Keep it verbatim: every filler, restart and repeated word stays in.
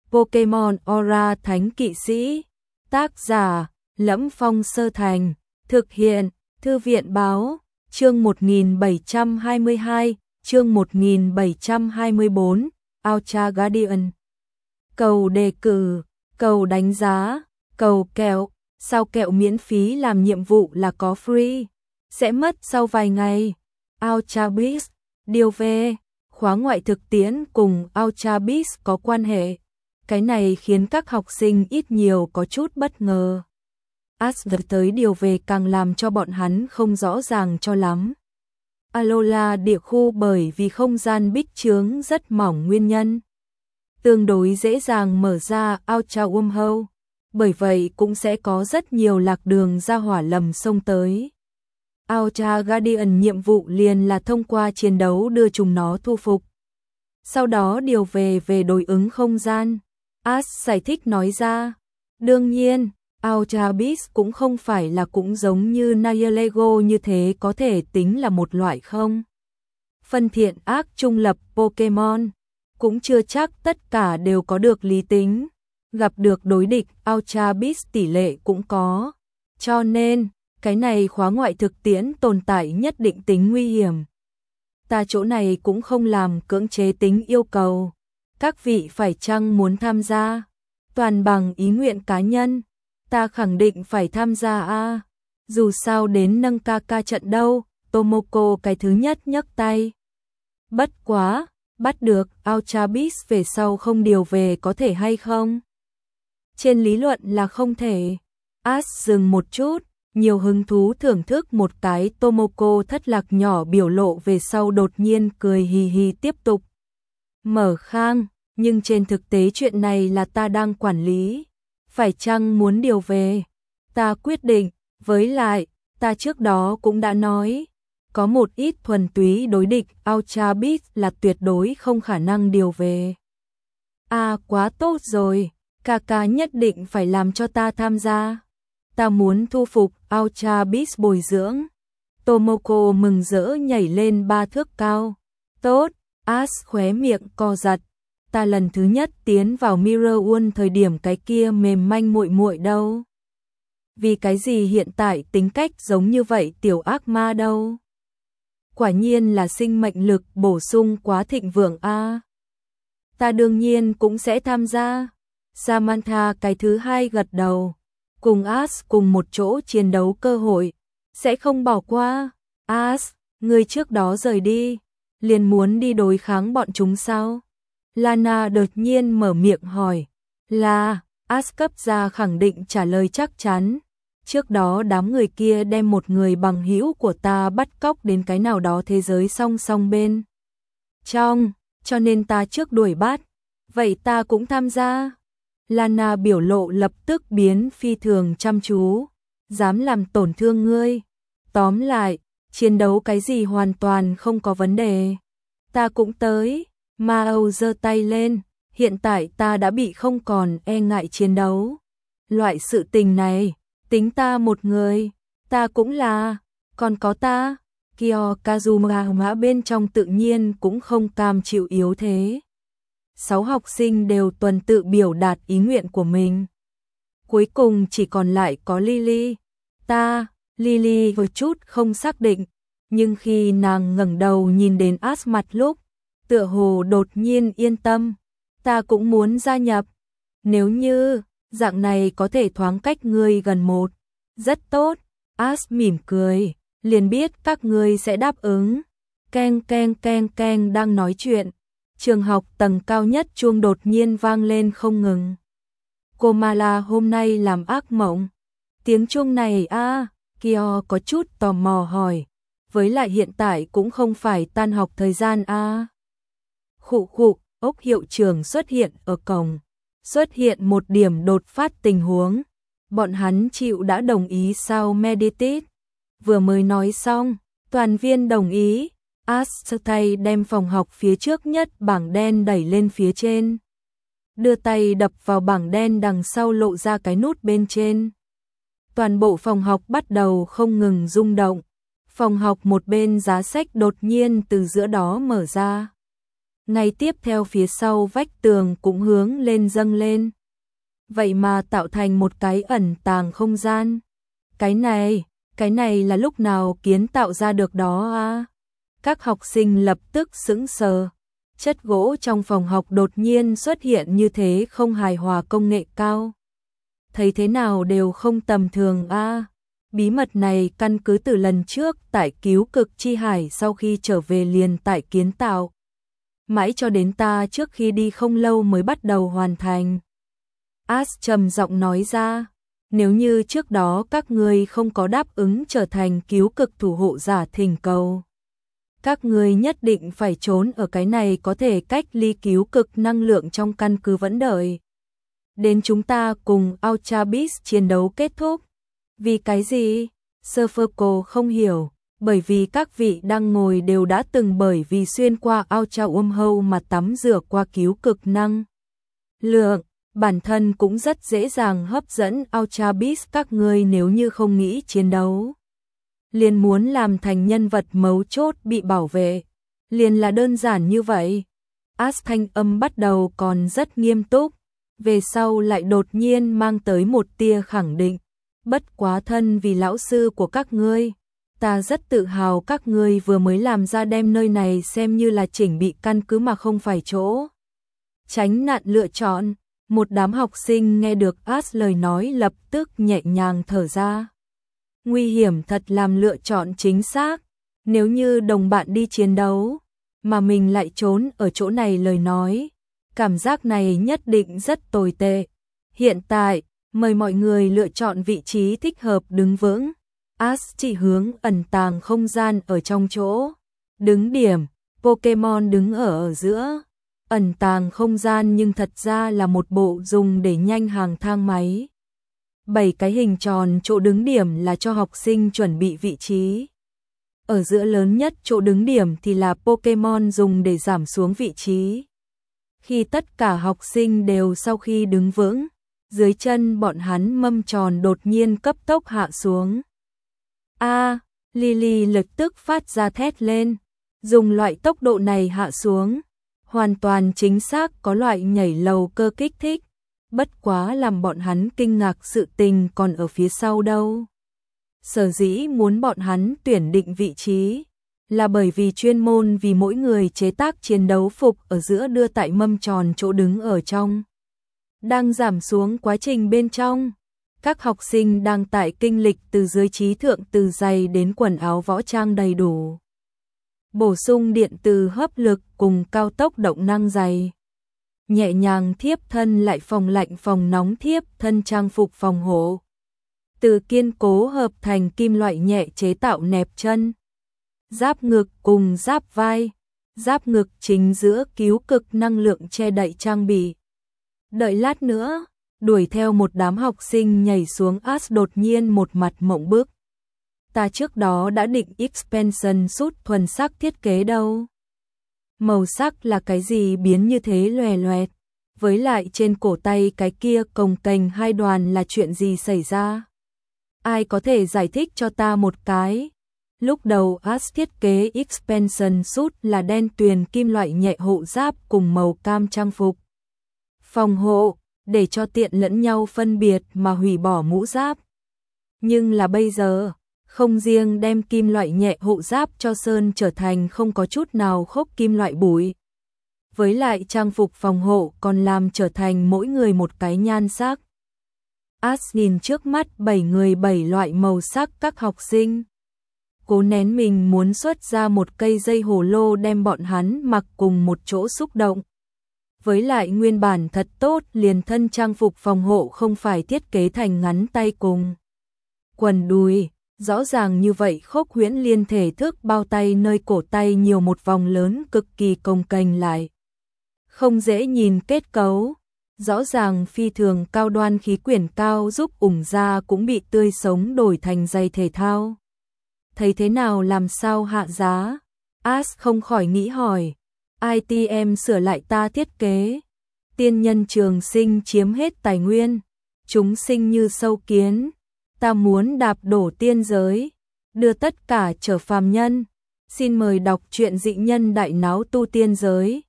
Pokemon Aura Thánh Kỵ Sĩ. Tác giả: Lẫm Phong Sơ Thành. Thực hiện: Thư viện báo. Chương một nghìn bảy trăm hai mươi hai, chương một nghìn bảy trăm hai mươi bốn, Ultra Guardian. Cầu đề cử, cầu đánh giá, cầu kẹo, sao kẹo miễn phí làm nhiệm vụ là có free, sẽ mất sau vài ngày. Ultra Beast, điều về, khóa ngoại thực tiễn cùng Ultra Beast có quan hệ. Cái này khiến các học sinh ít nhiều có chút bất ngờ. Asgard tới điều về càng làm cho bọn hắn không rõ ràng cho lắm. Alola địa khu bởi vì không gian bích chướng rất mỏng nguyên nhân, tương đối dễ dàng mở ra Ultra Wormhole, bởi vậy cũng sẽ có rất nhiều lạc đường ra hỏa lầm sông tới. Ultra Guardian nhiệm vụ liền là thông qua chiến đấu đưa chúng nó thu phục, sau đó điều về về đối ứng không gian. As giải thích nói ra, đương nhiên, Ultra Beast cũng không phải là cũng giống như Nihilego như thế có thể tính là một loại không phân thiện ác trung lập Pokemon, cũng chưa chắc tất cả đều có được lý tính, gặp được đối địch Ultra Beast tỷ lệ cũng có, cho nên cái này khóa ngoại thực tiễn tồn tại nhất định tính nguy hiểm. Ta chỗ này cũng không làm cưỡng chế tính yêu cầu, các vị phải chăng muốn tham gia, toàn bằng ý nguyện cá nhân. Ta khẳng định phải tham gia a, dù sao đến nâng ca ca trận đâu. Tomoko cái thứ nhất nhấc tay. Bất quá, bắt được Ultra Beast về sau không điều về có thể hay không? Trên lý luận là không thể. As dừng một chút, nhiều hứng thú thưởng thức một cái Tomoko thất lạc nhỏ biểu lộ về sau đột nhiên cười hì hì tiếp tục. Mở khang, nhưng trên thực tế chuyện này là ta đang quản lý. Phải chăng muốn điều về? Ta quyết định, với lại, ta trước đó cũng đã nói, có một ít thuần túy đối địch Ultra Beast là tuyệt đối không khả năng điều về. À quá tốt rồi, ca ca nhất định phải làm cho ta tham gia. Ta muốn thu phục Ultra Beast bồi dưỡng. Tomoko mừng rỡ nhảy lên ba thước cao. Tốt, As khóe miệng co giật. Ta lần thứ nhất tiến vào Mirror World thời điểm cái kia mềm manh muội muội đâu. Vì cái gì hiện tại tính cách giống như vậy tiểu ác ma đâu. Quả nhiên là sinh mệnh lực bổ sung quá thịnh vượng a. Ta đương nhiên cũng sẽ tham gia. Samantha cái thứ hai gật đầu. Cùng As cùng một chỗ chiến đấu cơ hội. Sẽ không bỏ qua. As, người trước đó rời đi. Liền muốn đi đối kháng bọn chúng sao? Lana đột nhiên mở miệng hỏi. Là, As cấp ra khẳng định trả lời chắc chắn. Trước đó đám người kia đem một người bằng hữu của ta bắt cóc đến cái nào đó thế giới song song bên trong, cho nên ta trước đuổi bắt. Vậy ta cũng tham gia. Lana biểu lộ lập tức biến phi thường chăm chú. Dám làm tổn thương ngươi. Tóm lại, chiến đấu cái gì hoàn toàn không có vấn đề. Ta cũng tới. Mao giơ tay lên, hiện tại ta đã bị không còn e ngại chiến đấu. Loại sự tình này, tính ta một người, ta cũng là, còn có ta. Kyo Kazuma bên trong tự nhiên cũng không cam chịu yếu thế. Sáu học sinh đều tuần tự biểu đạt ý nguyện của mình. Cuối cùng chỉ còn lại có Lily. Ta, Lily vừa chút không xác định, nhưng khi nàng ngẩng đầu nhìn đến As mặt lúc, tựa hồ đột nhiên yên tâm, ta cũng muốn gia nhập. Nếu như, dạng này có thể thoáng cách ngươi gần một. Rất tốt, As mỉm cười, liền biết các ngươi sẽ đáp ứng. Keng keng keng keng đang nói chuyện. Trường học tầng cao nhất chuông đột nhiên vang lên không ngừng. Cô Mala hôm nay làm ác mộng. Tiếng chuông này a, à, Kyo có chút tò mò hỏi. Với lại hiện tại cũng không phải tan học thời gian a. À. Khụ khụ, ốc hiệu trưởng xuất hiện ở cổng. Xuất hiện một điểm đột phát tình huống. Bọn hắn chịu đã đồng ý sao meditate. Vừa mới nói xong, toàn viên đồng ý. As tay đem phòng học phía trước nhất bảng đen đẩy lên phía trên. Đưa tay đập vào bảng đen đằng sau lộ ra cái nút bên trên. Toàn bộ phòng học bắt đầu không ngừng rung động. Phòng học một bên giá sách đột nhiên từ giữa đó mở ra. Ngay tiếp theo phía sau vách tường cũng hướng lên dâng lên. Vậy mà tạo thành một cái ẩn tàng không gian. Cái này, cái này là lúc nào Kiến tạo ra được đó à? Các học sinh lập tức sững sờ. Chất gỗ trong phòng học đột nhiên xuất hiện như thế không hài hòa công nghệ cao. Thấy thế nào đều không tầm thường a. À? Bí mật này căn cứ từ lần trước tại cứu cực chi hải sau khi trở về liền tại kiến tạo. Mãi cho đến ta trước khi đi không lâu mới bắt đầu hoàn thành. As trầm giọng nói ra, nếu như trước đó các ngươi không có đáp ứng trở thành cứu cực thủ hộ giả thỉnh cầu, các ngươi nhất định phải trốn ở cái này có thể cách ly cứu cực năng lượng trong căn cứ vẫn đợi. Đến chúng ta cùng Ultrabis chiến đấu kết thúc. Vì cái gì? Serferco không hiểu, bởi vì các vị đang ngồi đều đã từng bởi vì xuyên qua Ultra Wormhole mà tắm rửa qua cứu cực năng lượng, bản thân cũng rất dễ dàng hấp dẫn Ultrabis các ngươi nếu như không nghĩ chiến đấu. Liền muốn làm thành nhân vật mấu chốt bị bảo vệ, liền là đơn giản như vậy. As thanh âm bắt đầu còn rất nghiêm túc, về sau lại đột nhiên mang tới một tia khẳng định. Bất quá thân vì lão sư của các ngươi, ta rất tự hào các ngươi vừa mới làm ra đem nơi này xem như là chỉnh bị căn cứ mà không phải chỗ tránh nạn lựa chọn. Một đám học sinh nghe được As lời nói lập tức nhẹ nhàng thở ra. Nguy hiểm thật làm lựa chọn chính xác, nếu như đồng bạn đi chiến đấu, mà mình lại trốn ở chỗ này lời nói, cảm giác này nhất định rất tồi tệ. Hiện tại, mời mọi người lựa chọn vị trí thích hợp đứng vững. As chỉ hướng ẩn tàng không gian ở trong chỗ đứng điểm, Pokemon đứng ở ở giữa. Ẩn tàng không gian nhưng thật ra là một bộ dùng để nhanh hàng thang máy. Bảy cái hình tròn chỗ đứng điểm là cho học sinh chuẩn bị vị trí. Ở giữa lớn nhất chỗ đứng điểm thì là Pokemon dùng để giảm xuống vị trí. Khi tất cả học sinh đều sau khi đứng vững, dưới chân bọn hắn mâm tròn đột nhiên cấp tốc hạ xuống. A, Lily lập tức phát ra thét lên, dùng loại tốc độ này hạ xuống, hoàn toàn chính xác có loại nhảy lầu cơ kích thích, bất quá làm bọn hắn kinh ngạc sự tình còn ở phía sau đâu. Sở dĩ muốn bọn hắn tuyển định vị trí, là bởi vì chuyên môn vì mỗi người chế tác chiến đấu phục ở giữa đưa tại mâm tròn chỗ đứng ở trong. Đang giảm xuống quá trình bên trong, các học sinh đang tại kinh lịch từ dưới trí thượng từ giày đến quần áo võ trang đầy đủ. Bổ sung điện từ hấp lực cùng cao tốc động năng giày. Nhẹ nhàng thiếp thân lại phòng lạnh phòng nóng thiếp thân trang phục phòng hộ. Từ kiên cố hợp thành kim loại nhẹ chế tạo nẹp chân. Giáp ngực cùng giáp vai. Giáp ngực chính giữa cứu cực năng lượng che đậy trang bị. Đợi lát nữa, đuổi theo một đám học sinh nhảy xuống As đột nhiên một mặt mộng bức. Ta trước đó đã định expansion suit thuần sắc thiết kế đâu. Màu sắc là cái gì biến như thế lòe loẹt, với lại trên cổ tay cái kia cồng kềnh hai đoàn là chuyện gì xảy ra? Ai có thể giải thích cho ta một cái? Lúc đầu As thiết kế expansion suit là đen tuyền kim loại nhẹ hộ giáp cùng màu cam trang phục phòng hộ, để cho tiện lẫn nhau phân biệt mà hủy bỏ mũ giáp. Nhưng là bây giờ, không riêng đem kim loại nhẹ hộ giáp cho sơn trở thành không có chút nào khốc kim loại bụi. Với lại trang phục phòng hộ còn làm trở thành mỗi người một cái nhan sắc. As nhìn trước mắt bảy người bảy loại màu sắc các học sinh. Cố nén mình muốn xuất ra một cây dây hồ lô đem bọn hắn mặc cùng một chỗ xúc động. Với lại nguyên bản thật tốt liền thân trang phục phòng hộ không phải thiết kế thành ngắn tay cùng quần đùi, rõ ràng như vậy khốc huyễn liên thể thức bao tay nơi cổ tay nhiều một vòng lớn cực kỳ cồng kềnh lại. Không dễ nhìn kết cấu, rõ ràng phi thường cao đoan khí quyển cao giúp ủng da cũng bị tươi sống đổi thành giày thể thao. Thấy thế nào làm sao hạ giá? As không khỏi nghĩ hỏi. i tê em sửa lại ta thiết kế. Tiên nhân trường sinh chiếm hết tài nguyên. Chúng sinh như sâu kiến. Ta muốn đạp đổ tiên giới. Đưa tất cả trở phàm nhân. Xin mời đọc truyện dị nhân đại náo tu tiên giới.